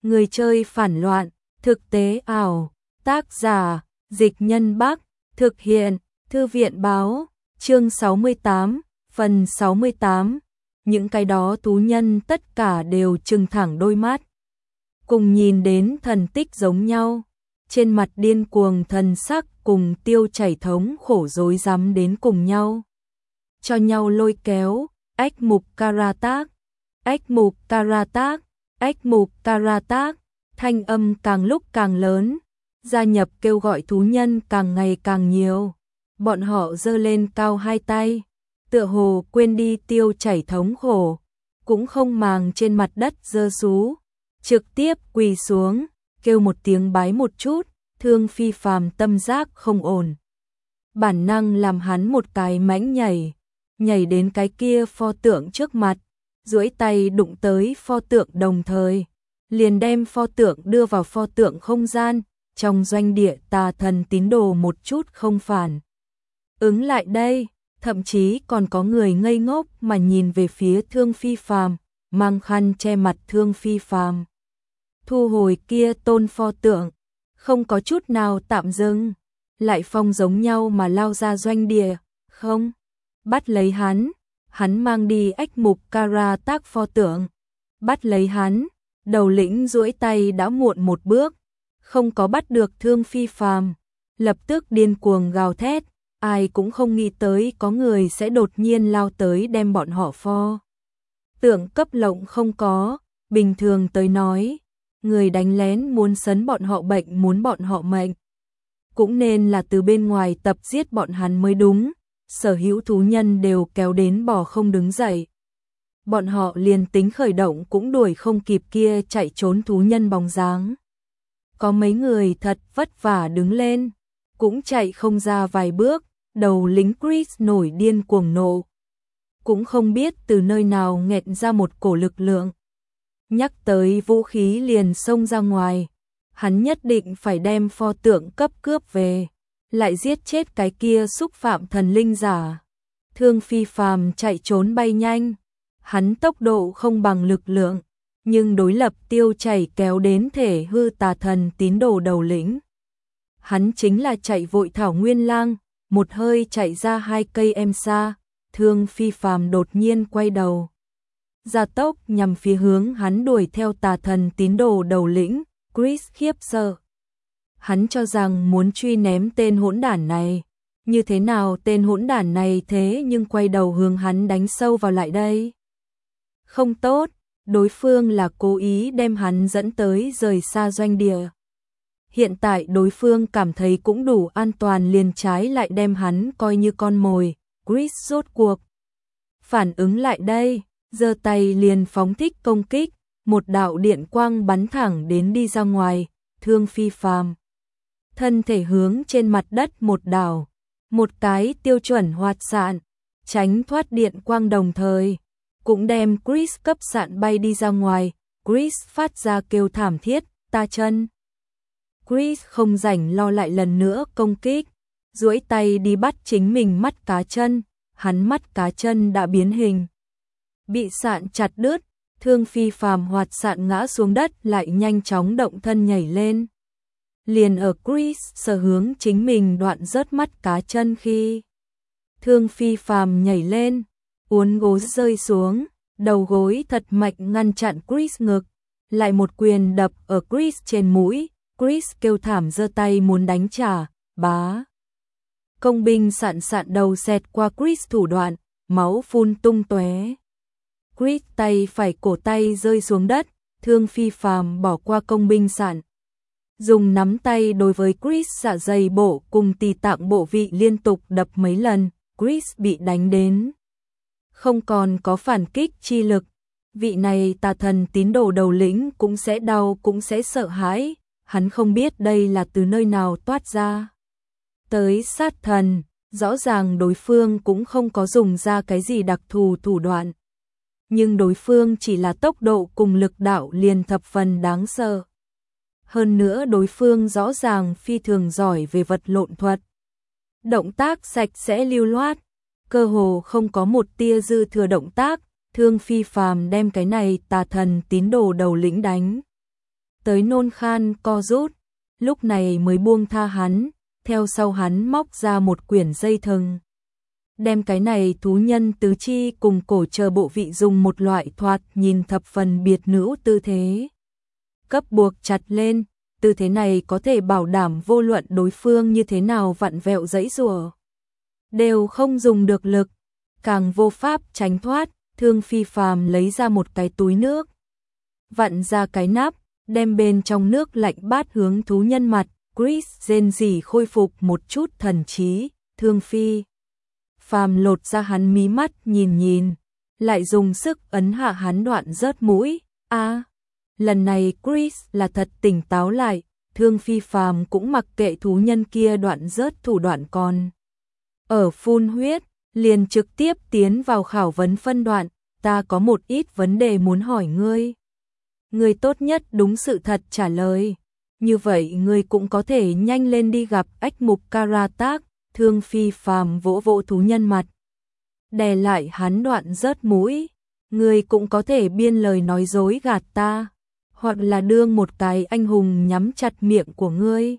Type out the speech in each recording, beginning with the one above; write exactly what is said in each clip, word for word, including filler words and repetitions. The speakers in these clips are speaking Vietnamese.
Người chơi phản loạn, thực tế ảo, tác giả, Dịch Nhân Bắc, thực hiện, Thư viện báo, chương sáu mươi tám, phần sáu mươi tám. Những cái đó thú nhân tất cả đều trừng thẳng đôi mắt. Cùng nhìn đến thần tích giống nhau, trên mặt điên cuồng thần sắc cùng Tiêu Chảy thống khổ rối rắm đến cùng nhau. Cho nhau lôi kéo, ách mục karatak, ách mục karatak, ách mục karatak, thanh âm càng lúc càng lớn, gia nhập kêu gọi thú nhân càng ngày càng nhiều. Bọn họ giơ lên cao hai tay, tựa hồ quên đi Tiêu Chảy thống khổ, cũng không màng trên mặt đất giơ sú, trực tiếp quỳ xuống, kêu một tiếng bái một chút, Thương Phi Phàm tâm giác không ổn. Bản năng làm hắn một cái mãnh nhảy, nhảy đến cái kia pho tượng trước mặt, duỗi tay đụng tới pho tượng đồng thời, liền đem pho tượng đưa vào pho tượng không gian, trong doanh địa tà thần tín đồ một chút không phản ứng lại đây, thậm chí còn có người ngây ngốc mà nhìn về phía Thương Phi Phàm, mang khăn che mặt Thương Phi Phàm. Thu hồi kia tôn pho tượng, không có chút nào tạm dừng, lại phong giống nhau mà lao ra doanh địa, không, bắt lấy hắn, hắn mang đi ách mục karatak pho tượng, bắt lấy hắn, đầu lĩnh duỗi tay đã muộn một bước, không có bắt được Thương Phi Phàm, lập tức điên cuồng gào thét, ai cũng không nghĩ tới có người sẽ đột nhiên lao tới đem bọn họ pho tượng cấp lộng không có, bình thường tới nói, người đánh lén muốn sấn bọn họ bệnh muốn bọn họ mệnh, cũng nên là từ bên ngoài tập giết bọn hắn mới đúng, sở hữu thú nhân đều kéo đến bò không đứng dậy. Bọn họ liền tính khởi động cũng đuổi không kịp kia chạy trốn thú nhân bóng dáng. Có mấy người thật vất vả đứng lên, cũng chạy không ra vài bước, đầu lính Chris nổi điên cuồng nộ. Cũng không biết từ nơi nào nghẹn ra một cổ lực lượng. Nhắc tới vũ khí liền xông ra ngoài, hắn nhất định phải đem pho tượng cấp cướp về, lại giết chết cái kia xúc phạm thần linh giả. Thương Phi Phàm chạy trốn bay nhanh, hắn tốc độ không bằng lực lượng, nhưng đối lập Tiêu Chảy kéo đến thể hư tà thần tín đồ đầu lĩnh. Hắn chính là chạy vội thảo nguyên lang, một hơi chạy ra hai cây em xa, Thương Phi Phàm đột nhiên quay đầu. Gia tốc nhằm phía hướng hắn đuổi theo tà thần tín đồ đầu lĩnh, Chris khiếp sợ. Hắn cho rằng muốn truy ném tên hỗn đản này, như thế nào tên hỗn đản này thế nhưng quay đầu hướng hắn đánh sâu vào lại đây. Không tốt, đối phương là cố ý đem hắn dẫn tới rời xa doanh địa. Hiện tại đối phương cảm thấy cũng đủ an toàn liền trái lại đem hắn coi như con mồi, Chris rốt cuộc phản ứng lại đây, giơ tay liền phóng thích công kích, một đạo điện quang bắn thẳng đến đi ra ngoài, Thương Phi Phàm thân thể hướng trên mặt đất một đảo, một cái tiêu chuẩn hoạt sạn, tránh thoát điện quang đồng thời, cũng đem Chris cấp sạn bay đi ra ngoài, Chris phát ra kêu thảm thiết, ta chân. Chris không rảnh lo lại lần nữa công kích, duỗi tay đi bắt chính mình mắt cá chân, hắn mắt cá chân đã biến hình, bị sạn chặt đứt, Thương Phi Phàm hoạt sạn ngã xuống đất lại nhanh chóng động thân nhảy lên. Liền ở Chris sở hướng chính mình đoạn rớt mắt cá chân khi Thương Phi Phàm nhảy lên, uốn gối rơi xuống, đầu gối thật mạnh ngăn chặn Chris ngực, lại một quyền đập ở Chris trên mũi, Chris kêu thảm giơ tay muốn đánh trả, bá. Công binh sạn sạn đầu xẹt qua Chris thủ đoạn, máu phun tung tóe. Chris tay phải cổ tay rơi xuống đất, Thương Phi Phàm bỏ qua công binh sạn. Dùng nắm tay đối với Chris dạ dày bộ cùng tỳ tạng bộ vị liên tục đập mấy lần, Chris bị đánh đến không còn có phản kích chi lực. Vị này tà thần tín đồ đầu lĩnh cũng sẽ đau cũng sẽ sợ hãi, hắn không biết đây là từ nơi nào toát ra. Tới sát thần, rõ ràng đối phương cũng không có dùng ra cái gì đặc thù thủ đoạn. Nhưng đối phương chỉ là tốc độ cùng lực đạo liền thập phần đáng sợ. Hơn nữa đối phương rõ ràng phi thường giỏi về vật lộn thuật. Động tác sạch sẽ lưu loát, cơ hồ không có một tia dư thừa động tác, Thương Phi Phàm đem cái này tà thần tín đồ đầu lĩnh đánh. tới nôn khan co rút, lúc này mới buông tha hắn, theo sau hắn móc ra một quyển dây thừng. Đem cái này thú nhân tứ chi cùng cổ chờ bộ vị dùng một loại thoạt nhìn thập phần biệt nữ tư thế cấp buộc chặt lên, tư thế này có thể bảo đảm vô luận đối phương như thế nào vặn vẹo giãy giụa, đều không dùng được lực, càng vô pháp tránh thoát. Thương Phi Phàm lấy ra một cái túi nước, vặn ra cái nắp, đem bên trong nước lạnh bát hướng thú nhân mặt. Chris rên rỉ khôi phục một chút thần trí. Thương Phi Phàm lột ra hắn mí mắt nhìn nhìn, lại dùng sức ấn hạ hắn đoạn rớt mũi. A, à, lần này Chris là thật tỉnh táo lại, Thương Phi Phàm cũng mặc kệ thú nhân kia đoạn rớt thủ đoạn còn ở phun huyết, liền trực tiếp tiến vào khảo vấn phân đoạn. Ta có một ít vấn đề muốn hỏi ngươi. Ngươi tốt nhất đúng sự thật trả lời. Như vậy ngươi cũng có thể nhanh lên đi gặp ách mục Karatak. Thương Phi Phàm vỗ vỗ thú nhân mặt, đè lại hắn đoạn rớt mũi. Ngươi cũng có thể biên lời nói dối gạt ta, hoặc là đương một cái anh hùng nhắm chặt miệng của ngươi.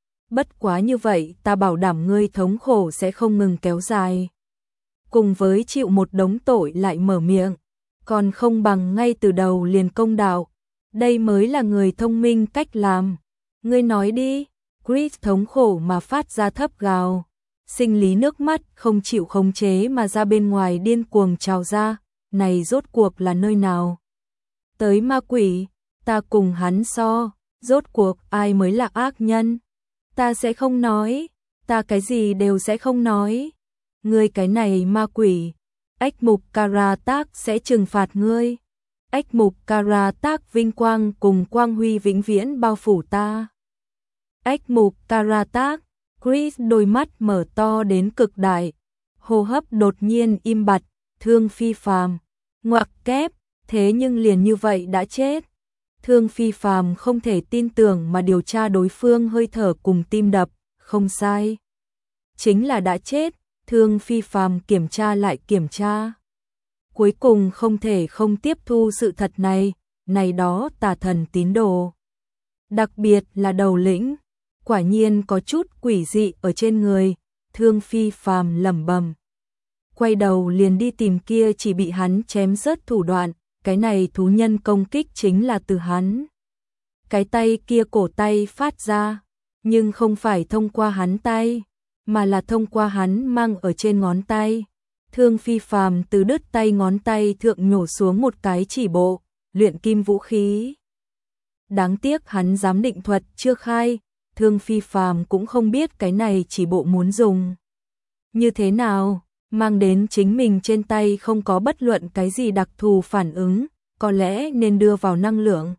Bất quá như vậy ta bảo đảm ngươi thống khổ sẽ không ngừng kéo dài. Cùng với chịu một đống tội lại mở miệng, còn không bằng ngay từ đầu liền công đạo. Đây mới là người thông minh cách làm. Ngươi nói đi. Chris thống khổ mà phát ra thấp gào, sinh lý nước mắt không chịu khống chế mà ra bên ngoài điên cuồng trào ra. Này rốt cuộc là nơi nào tới ma quỷ? Ta cùng hắn so, rốt cuộc ai mới là ác nhân? Ta sẽ không nói, ta cái gì đều sẽ không nói. Ngươi cái này ma quỷ, ách mục Karatak sẽ trừng phạt ngươi. Ách mục Karatak vinh quang cùng quang huy vĩnh viễn bao phủ ta. Ách mục Karatak. Chris đôi mắt mở to đến cực đại, hô hấp đột nhiên im bặt. Thương Phi Phàm, ngoặc kép, thế nhưng liền như vậy đã chết. Thương Phi Phàm không thể tin tưởng mà điều tra đối phương hơi thở cùng tim đập. Không sai, chính là đã chết. Thương Phi Phàm kiểm tra lại kiểm tra, cuối cùng không thể không tiếp thu sự thật này. Này đó tà thần tín đồ, đặc biệt là đầu lĩnh, quả nhiên có chút quỷ dị ở trên người. Thương Phi Phàm lẩm bẩm, quay đầu liền đi tìm kia chỉ bị hắn chém rớt thủ đoạn. Cái này thú nhân công kích chính là từ hắn cái tay kia cổ tay phát ra, nhưng không phải thông qua hắn tay, mà là thông qua hắn mang ở trên ngón tay. Thương Phi Phàm từ đứt tay ngón tay thượng nhổ xuống một cái chỉ bộ, luyện kim vũ khí. Đáng tiếc hắn giám định thuật chưa khai, Thương Phi Phàm cũng không biết cái này chỉ bộ muốn dùng như thế nào, mang đến chính mình trên tay không có bất luận cái gì đặc thù phản ứng, có lẽ nên đưa vào năng lượng,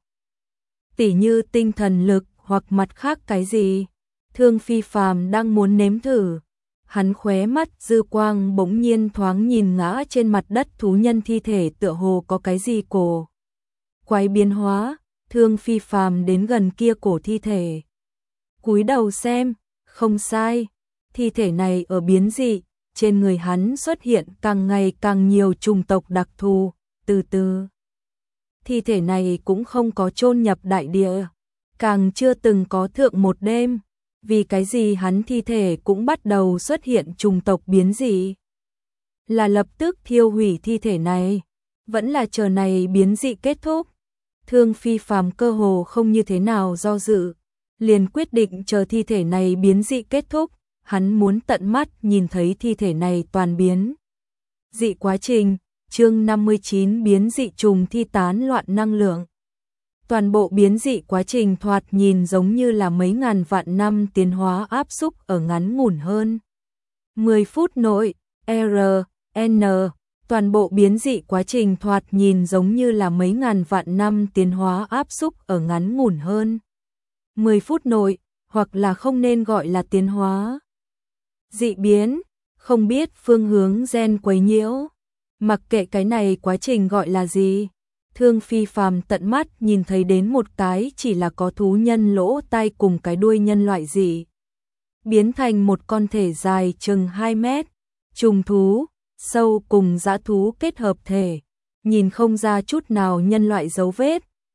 tỉ như tinh thần lực hoặc mặt khác cái gì. Thương Phi Phàm đang muốn nếm thử, hắn khóe mắt dư quang bỗng nhiên thoáng nhìn ngã trên mặt đất thú nhân thi thể, tựa hồ có cái gì cổ quái biến hóa. Thương Phi Phàm đến gần kia cổ thi thể, cúi đầu xem, không sai, thi thể này ở biến dị, trên người hắn xuất hiện càng ngày càng nhiều chủng tộc đặc thù. Từ từ, thi thể này cũng không có chôn nhập đại địa, càng chưa từng có thượng một đêm. Vì cái gì hắn thi thể cũng bắt đầu xuất hiện chủng tộc biến dị? Là lập tức thiêu hủy thi thể này, vẫn là chờ này biến dị kết thúc? Thương Phi Phàm cơ hồ không như thế nào do dự, liền quyết định chờ thi thể này biến dị kết thúc. Hắn muốn tận mắt nhìn thấy thi thể này toàn biến dị quá trình. Chương năm mươi chín, biến dị trùng thi tán loạn năng lượng. Toàn bộ biến dị quá trình thoạt nhìn giống như là mấy ngàn vạn năm tiến hóa áp xúc ở ngắn ngủn hơn mười phút nội. R, N, toàn bộ biến dị quá trình thoạt nhìn giống như là mấy ngàn vạn năm tiến hóa áp xúc ở ngắn ngủn hơn mười phút nội, hoặc là không nên gọi là tiến hóa. Dị biến, không biết phương hướng gen quấy nhiễu. Mặc kệ cái này quá trình gọi là gì, Thương Phi Phàm tận mắt nhìn thấy đến một cái chỉ là có thú nhân lỗ tai cùng cái đuôi nhân loại dị biến thành một con thể dài chừng hai mét, trùng thú, sâu cùng dã thú kết hợp thể, nhìn không ra chút nào nhân loại dấu vết,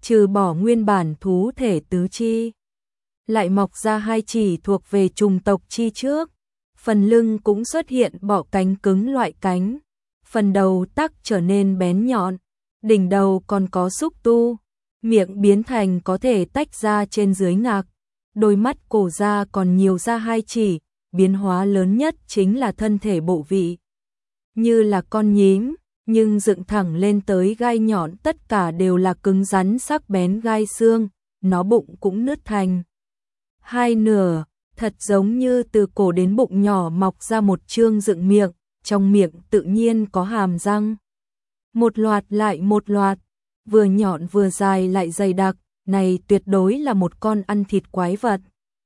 trừ bỏ nguyên bản thú thể tứ chi, lại mọc ra hai chỉ thuộc về trùng tộc chi trước, phần lưng cũng xuất hiện bọ cánh cứng loại cánh, phần đầu tắc trở nên bén nhọn, đỉnh đầu còn có xúc tu, miệng biến thành có thể tách ra trên dưới ngạc, đôi mắt cổ ra còn nhiều ra hai chỉ, biến hóa lớn nhất chính là thân thể bộ vị. Như là con nhím, nhưng dựng thẳng lên tới gai nhọn tất cả đều là cứng rắn sắc bén gai xương, nó bụng cũng nứt thành hai nửa, thật giống như từ cổ đến bụng nhỏ mọc ra một chương dựng miệng, trong miệng tự nhiên có hàm răng. Một loạt lại một loạt, vừa nhọn vừa dài lại dày đặc, này tuyệt đối là một con ăn thịt quái vật.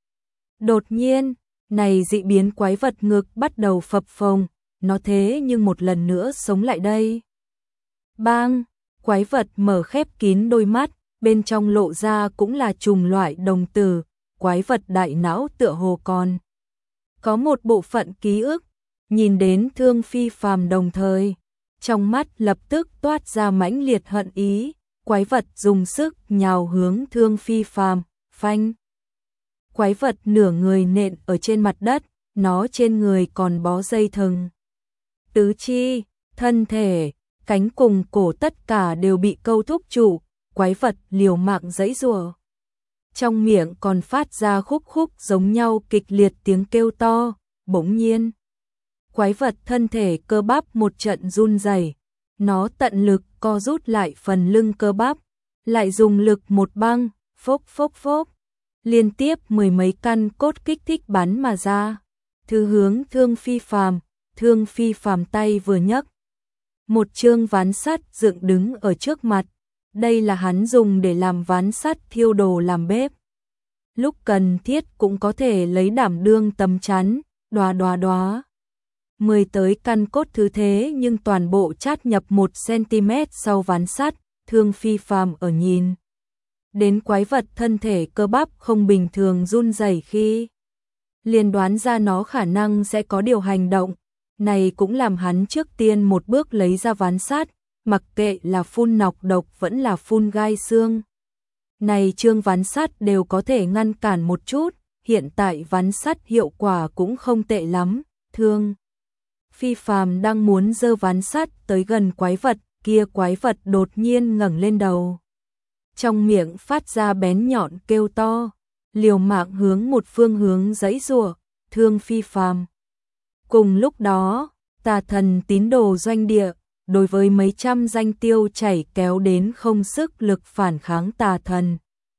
Đột nhiên, này dị biến quái vật ngực bắt đầu phập phồng, nó thế nhưng một lần nữa sống lại đây. Bang, quái vật mở khép kín đôi mắt, bên trong lộ ra cũng là trùng loại đồng tử, quái vật đại não tựa hồ còn có một bộ phận ký ức, nhìn đến Thương Phi Phàm đồng thời, trong mắt lập tức toát ra mãnh liệt hận ý, quái vật dùng sức nhào hướng Thương Phi Phàm, phanh. Quái vật nửa người nện ở trên mặt đất, nó trên người còn bó dây thừng. Tứ chi, thân thể, cánh cùng cổ tất cả đều bị câu thúc trụ, quái vật liều mạng giãy giụa. Trong miệng còn phát ra khúc khúc giống nhau kịch liệt tiếng kêu to, bỗng nhiên. Quái vật thân thể cơ bắp một trận run rẩy, nó tận lực co rút lại phần lưng cơ bắp, lại dùng lực một băng, phốc phốc phốc, liên tiếp mười mấy căn cốt kích thích bắn mà ra, thứ hướng Thương Phi Phàm, Thương Phi Phàm tay vừa nhấc, một chương ván sắt dựng đứng ở trước mặt, đây là hắn dùng để làm ván sắt thiêu đồ làm bếp. Lúc cần thiết cũng có thể lấy đảm đương tấm chắn, đoá đoá đoá. Mười tới căn cốt thứ thế nhưng toàn bộ chát nhập một xăng-ti-mét sau ván sắt, Thương Phi Phàm ở nhìn đến quái vật thân thể cơ bắp không bình thường run rẩy khi liền đoán ra nó khả năng sẽ có điều hành động, này cũng làm hắn trước tiên một bước lấy ra ván sắt, mặc kệ là phun nọc độc vẫn là phun gai xương. Này chương ván sắt đều có thể ngăn cản một chút, hiện tại ván sắt hiệu quả cũng không tệ lắm, Thương Phi Phàm đang muốn giơ ván sắt tới gần quái vật, kia quái vật đột nhiên ngẩng lên đầu. Trong miệng phát ra bén nhọn kêu to, liều mạng hướng một phương hướng giãy giụa, Thương Phi Phàm. Cùng lúc đó, Tà Thần tín đồ doanh địa, đối với mấy trăm danh tiêu chảy kéo đến không sức lực phản kháng Tà Thần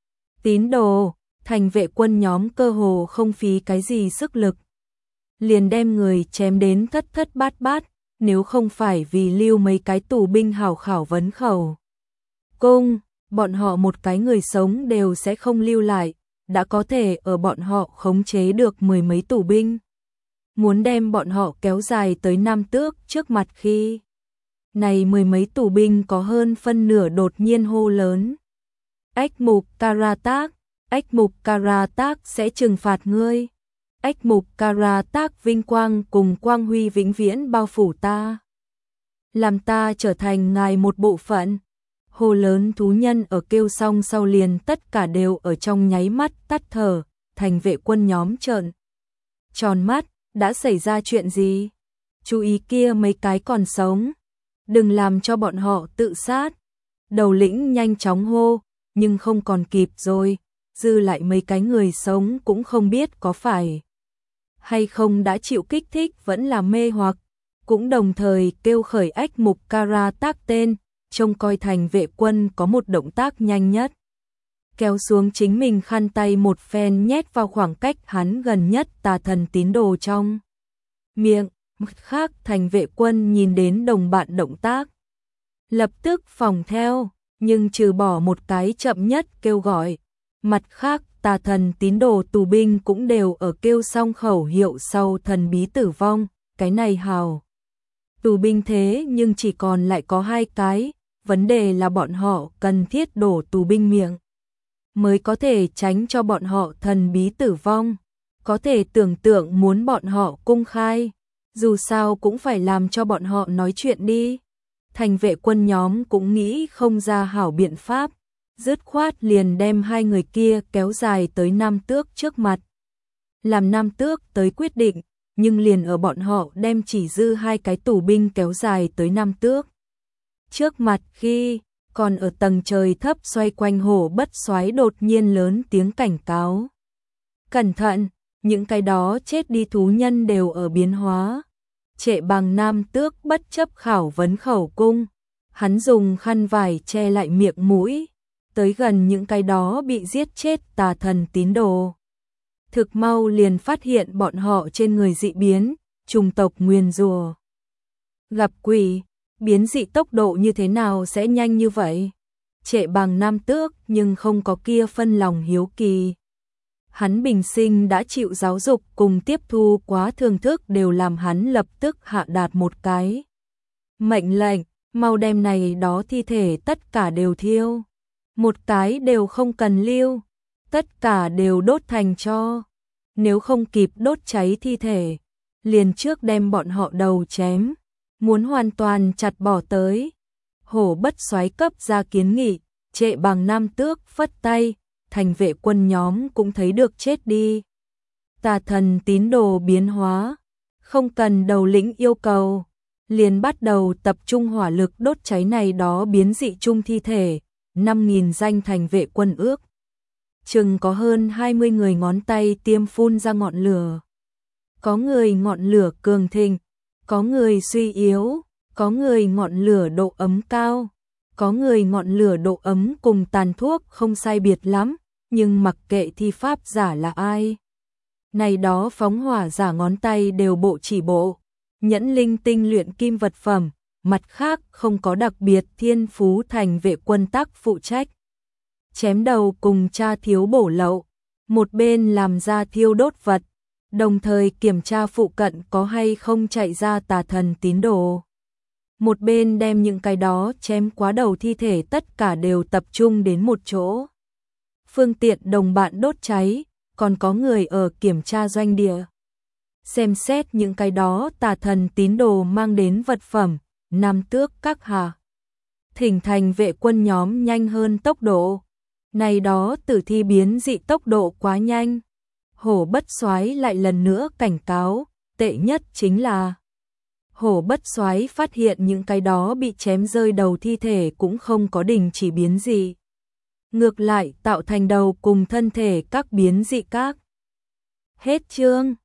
tín đồ, thành vệ quân nhóm cơ hồ không phí cái gì sức lực, liền đem người chém đến thất thất bát bát, nếu không phải vì lưu mấy cái tù binh hảo khảo vấn khẩu cung, bọn họ một cái người sống đều sẽ không lưu lại, đã có thể ở bọn họ khống chế được mười mấy tù binh. Muốn đem bọn họ kéo dài tới Nam Tước trước mặt khi này mười mấy tù binh có hơn phân nửa đột nhiên hô lớn. Ách Mục Karatak, Ách Mục Karatak sẽ trừng phạt ngươi. Ách Mục Karatak vinh quang cùng quang huy vĩnh viễn bao phủ ta. Làm ta trở thành ngài một bộ phận. Hô lớn thú nhân ở kêu xong sau liền tất cả đều ở trong nháy mắt tắt thở, thành vệ quân nhóm trợn tròn mắt, đã xảy ra chuyện gì? Chú ý kia mấy cái còn sống, đừng làm cho bọn họ tự sát. Đầu lĩnh nhanh chóng hô, nhưng không còn kịp rồi, dư lại mấy cái người sống cũng không biết có phải hay không đã chịu kích thích vẫn là mê hoặc, cũng đồng thời kêu khởi Ách Mục Karatak tên, trông coi thành vệ quân có một động tác nhanh nhất. Kéo xuống chính mình khăn tay một phen nhét vào khoảng cách hắn gần nhất Tà Thần tín đồ trong miệng, mặt khác thành vệ quân nhìn đến đồng bạn động tác. Lập tức phòng theo, nhưng trừ bỏ một cái chậm nhất kêu gọi. Mặt khác Tà Thần tín đồ tù binh cũng đều ở kêu xong khẩu hiệu sau thần bí tử vong, cái này hào. Tù binh thế nhưng chỉ còn lại có hai cái, vấn đề là bọn họ cần thiết đổ tù binh miệng mới có thể tránh cho bọn họ thần bí tử vong. Có thể tưởng tượng muốn bọn họ cung khai, dù sao cũng phải làm cho bọn họ nói chuyện đi. Thành vệ quân nhóm cũng nghĩ không ra hảo biện pháp, dứt khoát liền đem hai người kia kéo dài tới Nam Tước trước mặt. Làm Nam Tước tới quyết định, nhưng liền ở bọn họ đem chỉ dư hai cái tù binh kéo dài tới Nam Tước trước mặt khi còn ở tầng trời thấp xoay quanh Hổ Bất Soái đột nhiên lớn tiếng cảnh cáo. Cẩn thận, những cái đó chết đi thú nhân đều ở biến hóa. Trệ Bằng Nam Tước bất chấp khảo vấn khẩu cung, hắn dùng khăn vải che lại miệng mũi, tới gần những cái đó bị giết chết tà thần tín đồ. Thực mau liền phát hiện bọn họ trên người dị biến, trùng tộc nguyền rủa. Gặp quỷ, biến dị tốc độ như thế nào sẽ nhanh như vậy? Trệ Bằng Nam Tước nhưng không có kia phân lòng hiếu kỳ. Hắn bình sinh đã chịu giáo dục cùng tiếp thu quá thưởng thức đều làm hắn lập tức hạ đạt một cái mệnh lệnh, mau đem này đó thi thể tất cả đều thiêu. Một cái đều không cần lưu, tất cả đều đốt thành tro. Nếu không kịp đốt cháy thi thể, liền trước đem bọn họ đầu chém, muốn hoàn toàn chặt bỏ tới. Hổ Bất Soái cấp ra kiến nghị, Trệ Bằng Nam Tước phất tay, thành vệ quân nhóm cũng thấy được chết đi. Tà thần tín đồ biến hóa, không cần đầu lĩnh yêu cầu, liền bắt đầu tập trung hỏa lực đốt cháy này đó biến dị chung thi thể, năm nghìn danh thành vệ quân ước. Chừng có hơn hai mươi người ngón tay tiêm phun ra ngọn lửa. Có người ngọn lửa cường thịnh, có người suy yếu, có người ngọn lửa độ ấm cao, có người ngọn lửa độ ấm cùng tàn thuốc không sai biệt lắm, nhưng mặc kệ thi pháp giả là ai. Này đó phóng hỏa giả ngón tay đều bộ chỉ bộ, nhẫn linh tinh luyện kim vật phẩm, mặt khác không có đặc biệt thiên phú thành vệ quân tác phụ trách. Chém đầu cùng tra thiếu bổ lậu, một bên làm ra thiêu đốt vật, đồng thời kiểm tra phụ cận có hay không chạy ra tà thần tín đồ. Một bên đem những cái đó chém quá đầu thi thể tất cả đều tập trung đến một chỗ. Phương tiện đồng bạn đốt cháy, còn có người ở kiểm tra doanh địa. Xem xét những cái đó tà thần tín đồ mang đến vật phẩm, Nam Tước các hạ. Thỉnh thành vệ quân nhóm nhanh hơn tốc độ. Này đó tử thi biến dị tốc độ quá nhanh. Hổ Bất Soái lại lần nữa cảnh cáo, tệ nhất chính là Hổ Bất Soái phát hiện những cái đó bị chém rơi đầu thi thể cũng không có đình chỉ biến dị. Ngược lại tạo thành đầu cùng thân thể các biến dị các. Hết chương.